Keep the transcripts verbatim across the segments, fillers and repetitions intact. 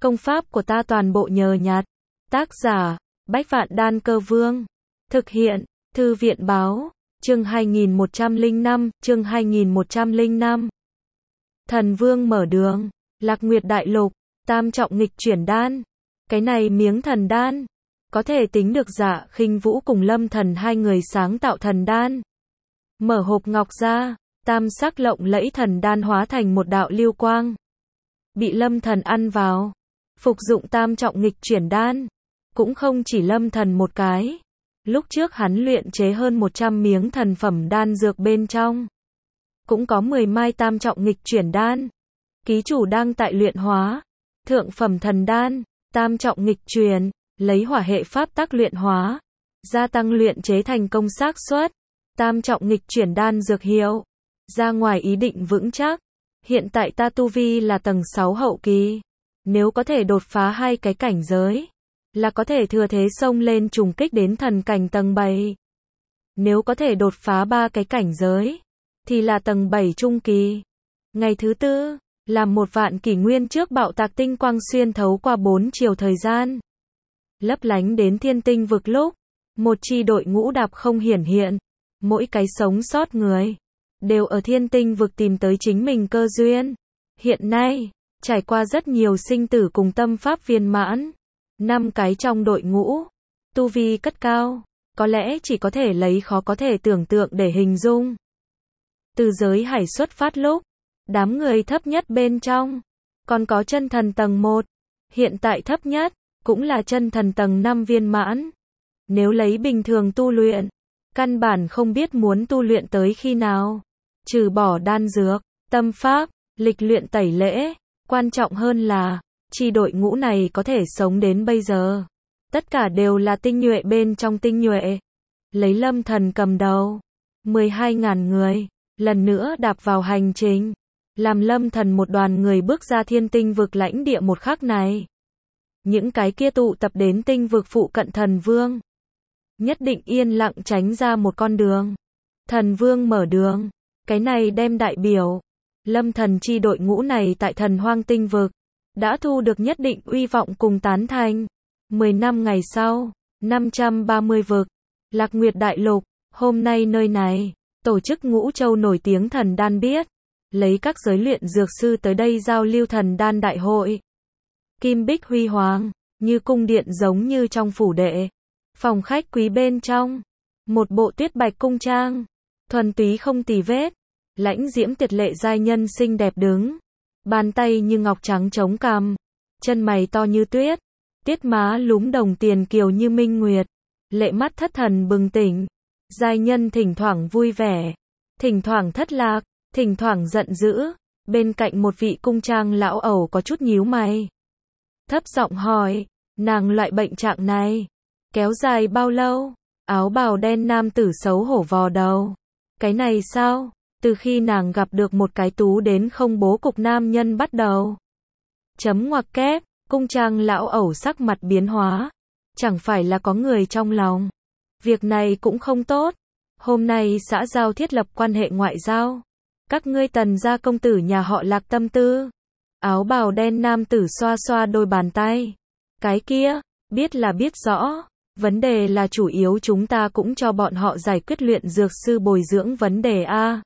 Công pháp của ta toàn bộ nhờ nhặt. Tác giả, Bách Vạn Đan Cơ Vương. Thực hiện, Thư viện Báo. Chương hai nghìn một trăm lẻ năm, chương hai nghìn một trăm lẻ năm. Thần Vương mở đường, Lạc Nguyệt Đại Lục, tam trọng nghịch chuyển đan. Cái này miếng thần đan, có thể tính được Dạ Khinh Vũ cùng Lâm Thần hai người sáng tạo thần đan. Mở hộp ngọc ra, tam sắc lộng lẫy thần đan hóa thành một đạo lưu quang. Bị Lâm Thần ăn vào, phục dụng tam trọng nghịch chuyển đan. Cũng không chỉ Lâm Thần một cái. Lúc trước hắn luyện chế hơn một trăm miếng thần phẩm đan dược bên trong. Cũng có mười mai tam trọng nghịch chuyển đan. Ký chủ đang tại luyện hóa. Thượng phẩm thần đan, tam trọng nghịch chuyển, lấy hỏa hệ pháp tắc luyện hóa. Gia tăng luyện chế thành công xác suất. Tam trọng nghịch chuyển đan dược hiệu. Ra ngoài ý định vững chắc. Hiện tại ta tu vi là tầng sáu hậu kỳ. Nếu có thể đột phá hai cái cảnh giới, là có thể thừa thế xông lên trùng kích đến thần cảnh tầng bảy. Nếu có thể đột phá ba cái cảnh giới, thì là tầng bảy trung kỳ. Ngày thứ tư, làm một vạn kỷ nguyên trước bạo tạc tinh quang xuyên thấu qua bốn chiều thời gian. Lấp lánh đến thiên tinh vực lúc, một chi đội ngũ đạp không hiển hiện, mỗi cái sống sót người, đều ở thiên tinh vực tìm tới chính mình cơ duyên. Hiện nay, trải qua rất nhiều sinh tử cùng tâm pháp viên mãn. Năm cái trong đội ngũ, tu vi cất cao, có lẽ chỉ có thể lấy khó có thể tưởng tượng để hình dung. Từ giới hải xuất phát lúc, đám người thấp nhất bên trong, còn có chân thần tầng một, hiện tại thấp nhất, cũng là chân thần tầng năm viên mãn. Nếu lấy bình thường tu luyện, căn bản không biết muốn tu luyện tới khi nào. Trừ bỏ đan dược, tâm pháp, lịch luyện tẩy lễ, quan trọng hơn là, chi đội ngũ này có thể sống đến bây giờ. Tất cả đều là tinh nhuệ bên trong tinh nhuệ. Lấy Lâm Thần cầm đầu. mười hai nghìn người. Lần nữa đạp vào hành trình. Làm Lâm Thần một đoàn người bước ra thiên tinh vực lãnh địa một khắc này. Những cái kia tụ tập đến tinh vực phụ cận thần vương. Nhất định yên lặng tránh ra một con đường. Thần vương mở đường. Cái này đem đại biểu. Lâm Thần chi đội ngũ này tại thần hoang tinh vực. Đã thu được nhất định uy vọng cùng tán thành. mười năm ngày sau, năm trăm ba mươi vực, Lạc Nguyệt Đại Lục, hôm nay nơi này, tổ chức Ngũ Châu nổi tiếng thần đan biết, lấy các giới luyện dược sư tới đây giao lưu thần đan đại hội. Kim bích huy hoàng, như cung điện giống như trong phủ đệ. Phòng khách quý bên trong, một bộ tuyết bạch cung trang, thuần túy không tì vết, lãnh diễm tuyệt lệ giai nhân xinh đẹp đứng. Bàn tay như ngọc trắng chống cằm, chân mày to như tuyết, tiết má lúm đồng tiền kiều như minh nguyệt, lệ mắt thất thần bừng tỉnh. Giai nhân thỉnh thoảng vui vẻ, thỉnh thoảng thất lạc, thỉnh thoảng giận dữ. Bên cạnh một vị cung trang lão ẩu có chút nhíu mày, thấp giọng hỏi, nàng loại bệnh trạng này kéo dài bao lâu? Áo bào đen nam tử xấu hổ vò đầu, cái này sao? Từ khi nàng gặp được một cái tú đến không bố cục nam nhân bắt đầu. Chấm ngoặc kép, cung trang lão ẩu sắc mặt biến hóa. Chẳng phải là có người trong lòng. Việc này cũng không tốt. Hôm nay xã giao thiết lập quan hệ ngoại giao. Các ngươi Tần gia công tử nhà họ Lạc tâm tư. Áo bào đen nam tử xoa xoa đôi bàn tay. Cái kia, biết là biết rõ. Vấn đề là chủ yếu chúng ta cũng cho bọn họ giải quyết luyện dược sư bồi dưỡng vấn đề a.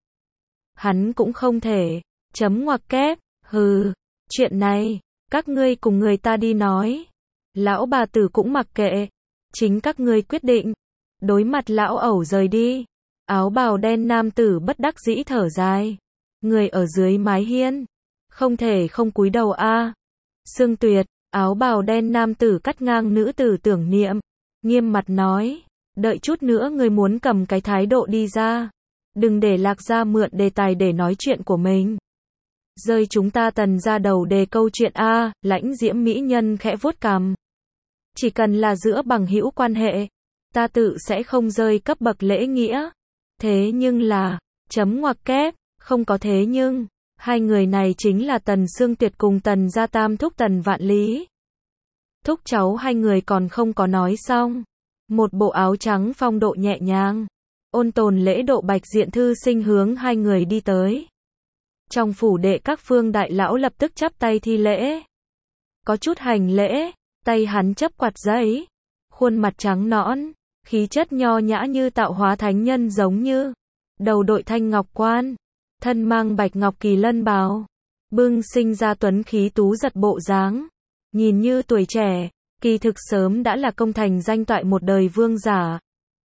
Hắn cũng không thể. Chấm ngoặc kép, hừ, chuyện này, các ngươi cùng người ta đi nói. Lão bà tử cũng mặc kệ. Chính các ngươi quyết định. Đối mặt lão ẩu rời đi. Áo bào đen nam tử bất đắc dĩ thở dài. Người ở dưới mái hiên. Không thể không cúi đầu a. Sương Tuyệt, áo bào đen nam tử cắt ngang nữ tử tưởng niệm. Nghiêm mặt nói. Đợi chút nữa người muốn cầm cái thái độ đi ra. Đừng để Lạc gia mượn đề tài để nói chuyện của mình. Rơi chúng ta Tần gia đầu đề câu chuyện a. Lãnh diễm mỹ nhân khẽ vuốt cằm. Chỉ cần là giữa bằng hữu quan hệ, ta tự sẽ không rơi cấp bậc lễ nghĩa. Thế nhưng là, chấm ngoặc kép, không có thế nhưng, hai người này chính là Tần Sương Tuyệt cùng Tần gia tam thúc Tần Vạn Lý. Thúc cháu hai người còn không có nói xong. Một bộ áo trắng phong độ nhẹ nhàng, ôn tồn lễ độ bạch diện thư sinh hướng hai người đi tới. Trong phủ đệ các phương đại lão lập tức chắp tay thi lễ. có chút hành lễ, tay hắn chấp quạt giấy, khuôn mặt trắng nõn, khí chất nho nhã như tạo hóa thánh nhân giống như, đầu đội thanh ngọc quan, thân mang bạch ngọc kỳ lân bào, bưng sinh ra tuấn khí tú giật bộ dáng, nhìn như tuổi trẻ, kỳ thực sớm đã là công thành danh toại một đời vương giả.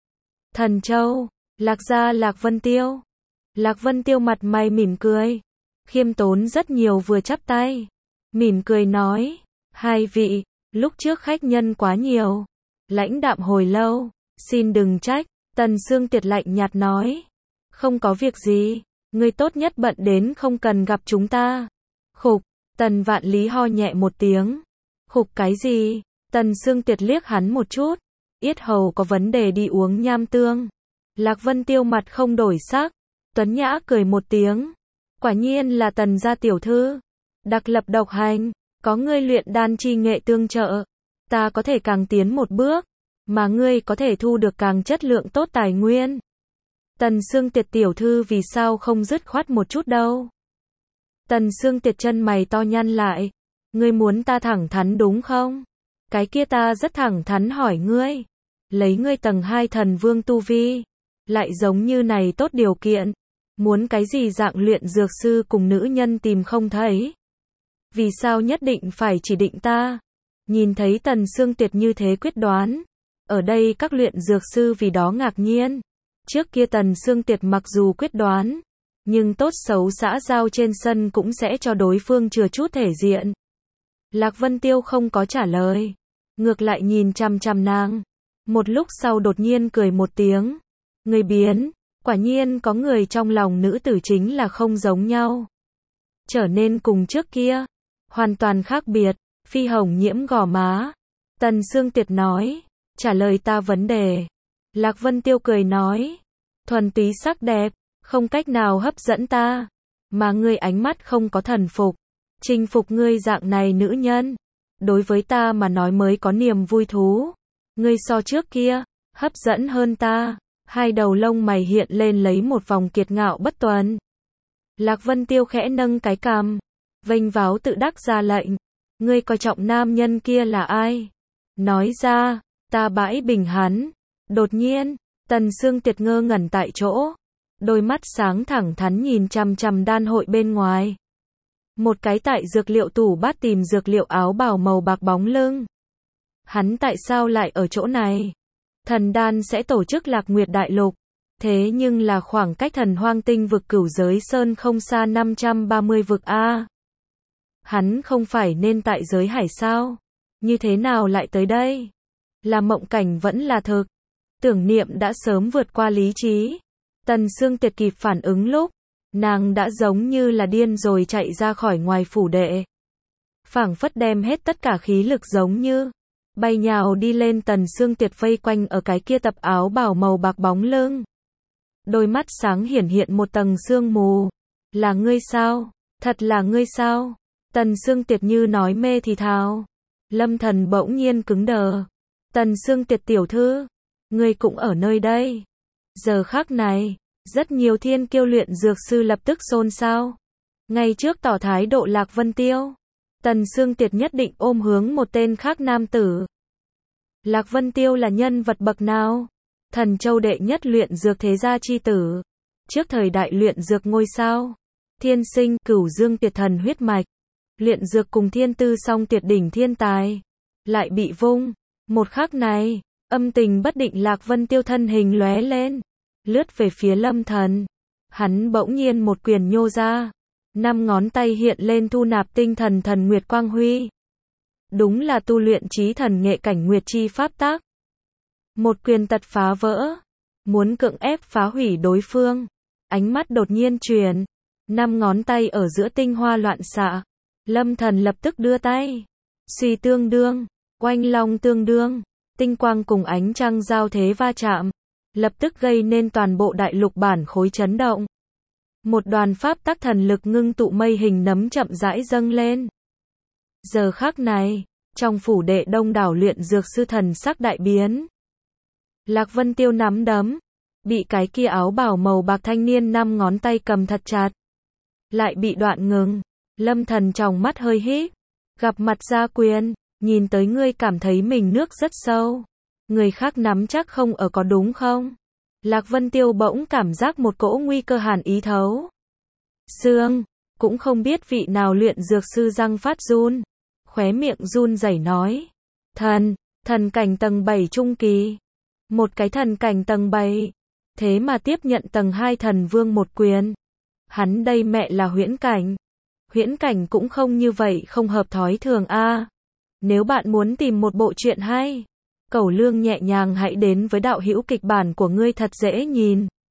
Thần Châu, Lạc gia Lạc Vân Tiêu. Lạc Vân Tiêu mặt mày mỉm cười, khiêm tốn rất nhiều vừa chắp tay, mỉm cười nói, hai vị, lúc trước khách nhân quá nhiều, lãnh đạm hồi lâu, xin đừng trách. Tần Sương Tiệt lạnh nhạt nói, không có việc gì, ngươi tốt nhất bận đến không cần gặp chúng ta. Khục, Tần Vạn Lý ho nhẹ một tiếng, khục cái gì? Tần Sương Tiệt liếc hắn một chút, yết hầu có vấn đề đi uống nham tương. Lạc Vân Tiêu mặt không đổi sắc, tuấn nhã cười một tiếng, quả nhiên là Tần gia tiểu thư, đặc lập độc hành, có ngươi luyện đan chi nghệ tương trợ, ta có thể càng tiến một bước, mà ngươi có thể thu được càng chất lượng tốt tài nguyên. Tần Sương Tiệt tiểu thư vì sao không dứt khoát một chút đâu? Tần Sương Tiệt chân mày to nhăn lại, ngươi muốn ta thẳng thắn đúng không? Cái kia ta rất thẳng thắn hỏi ngươi, lấy ngươi tầng hai thần vương tu vi, lại giống như này tốt điều kiện, muốn cái gì dạng luyện dược sư cùng nữ nhân tìm không thấy? Vì sao nhất định phải chỉ định ta? Nhìn thấy Tần Sương Tiệt như thế quyết đoán, ở đây các luyện dược sư vì đó ngạc nhiên. Trước kia Tần Sương Tiệt mặc dù quyết đoán, nhưng tốt xấu xã giao trên sân cũng sẽ cho đối phương chừa chút thể diện. Lạc Vân Tiêu không có trả lời, ngược lại nhìn chằm chằm nàng. Một lúc sau đột nhiên cười một tiếng, người biến, quả nhiên có người trong lòng nữ tử chính là không giống nhau. Trở nên cùng trước kia, hoàn toàn khác biệt, phi hồng nhiễm gò má. Tần Sương Tiệt nói, trả lời ta vấn đề. Lạc Vân Tiêu cười nói, thuần túy sắc đẹp, không cách nào hấp dẫn ta, mà ngươi ánh mắt không có thần phục, chinh phục ngươi dạng này nữ nhân, đối với ta mà nói mới có niềm vui thú. Ngươi so trước kia, hấp dẫn hơn ta. Hai đầu lông mày hiện lên lấy một vòng kiệt ngạo bất tuần. Lạc Vân Tiêu khẽ nâng cái cằm, vênh váo tự đắc ra lệnh, ngươi coi trọng nam nhân kia là ai? Nói ra, ta bãi bình hắn. Đột nhiên, Tần Sương Tiệt ngơ ngẩn tại chỗ, đôi mắt sáng thẳng thắn nhìn chằm chằm đan hội bên ngoài. Một cái tại dược liệu tủ bát tìm dược liệu áo bào màu bạc bóng lưng. Hắn tại sao lại ở chỗ này? Thần đan sẽ tổ chức Lạc Nguyệt Đại Lục, thế nhưng là khoảng cách Thần Hoang Tinh vực Cửu Giới Sơn không xa năm trăm ba mươi vực a. Hắn không phải nên tại giới hải sao? Như thế nào lại tới đây? Là mộng cảnh vẫn là thực? Tưởng niệm đã sớm vượt qua lý trí. Tần Sương Tiệt kịp phản ứng lúc, nàng đã giống như là điên rồi chạy ra khỏi ngoài phủ đệ. Phảng phất đem hết tất cả khí lực giống như bay nhào đi lên Tần Sương Tiệt vây quanh ở cái kia tập áo bào màu bạc bóng lưng. Đôi mắt sáng hiển hiện một tầng sương mù. Là ngươi sao? Thật là ngươi sao? Tần Sương Tiệt như nói mê thì thào. Lâm Thần bỗng nhiên cứng đờ. Tần Sương Tiệt tiểu thư, ngươi cũng ở nơi đây. Giờ khắc này, rất nhiều thiên kiêu luyện dược sư lập tức xôn xao. Ngay trước tỏ thái độ Lạc Vân Tiêu, Tần Sương Tiệt nhất định ôm hướng một tên khác nam tử. Lạc Vân Tiêu là nhân vật bậc nào? Thần Châu đệ nhất luyện dược thế gia chi tử. Trước thời đại luyện dược ngôi sao. Thiên sinh, Cửu Dương Tiệt thần huyết mạch. Luyện dược cùng thiên tư song tuyệt đỉnh thiên tài. Lại bị vung. Một khắc này, âm tình bất định Lạc Vân Tiêu thân hình lóe lên. Lướt về phía Lâm Thần. Hắn bỗng nhiên một quyền nhô ra. Năm ngón tay hiện lên thu nạp tinh thần thần nguyệt quang huy. Đúng là tu luyện trí thần nghệ cảnh nguyệt chi pháp tác. Một quyền tật phá vỡ. Muốn cưỡng ép phá hủy đối phương. Ánh mắt đột nhiên chuyển. Năm ngón tay ở giữa tinh hoa loạn xạ. Lâm Thần lập tức đưa tay. Suy tương đương. Oanh long tương đương. Tinh quang cùng ánh trăng giao thế va chạm. Lập tức gây nên toàn bộ đại lục bản khối chấn động. Một đoàn pháp tắc thần lực ngưng tụ mây hình nấm chậm rãi dâng lên. Giờ khắc này, trong phủ đệ đông đảo luyện dược sư thần sắc đại biến. Lạc Vân Tiêu nắm đấm, bị cái kia áo bào màu bạc thanh niên năm ngón tay cầm thật chặt. Lại bị đoạn ngừng, Lâm Thần tròng mắt hơi híp, Gặp mặt gia quyền, nhìn tới ngươi cảm thấy mình nước rất sâu. Người khác nắm chắc không ở có đúng không? Lạc Vân Tiêu bỗng cảm giác một cỗ nguy cơ hàn ý thấu xương, cũng không biết vị nào luyện dược sư răng phát run, khóe miệng run rẩy nói. Thần, thần cảnh tầng bảy trung kỳ. Một cái thần cảnh tầng bảy, thế mà tiếp nhận tầng hai thần vương một quyền. Hắn đây mẹ là huyễn cảnh. Huyễn cảnh cũng không như vậy không hợp thói thường a. Nếu bạn muốn tìm một bộ truyện hay, Cẩu Lương nhẹ nhàng hãy đến với đạo hữu kịch bản của ngươi thật dễ nhìn.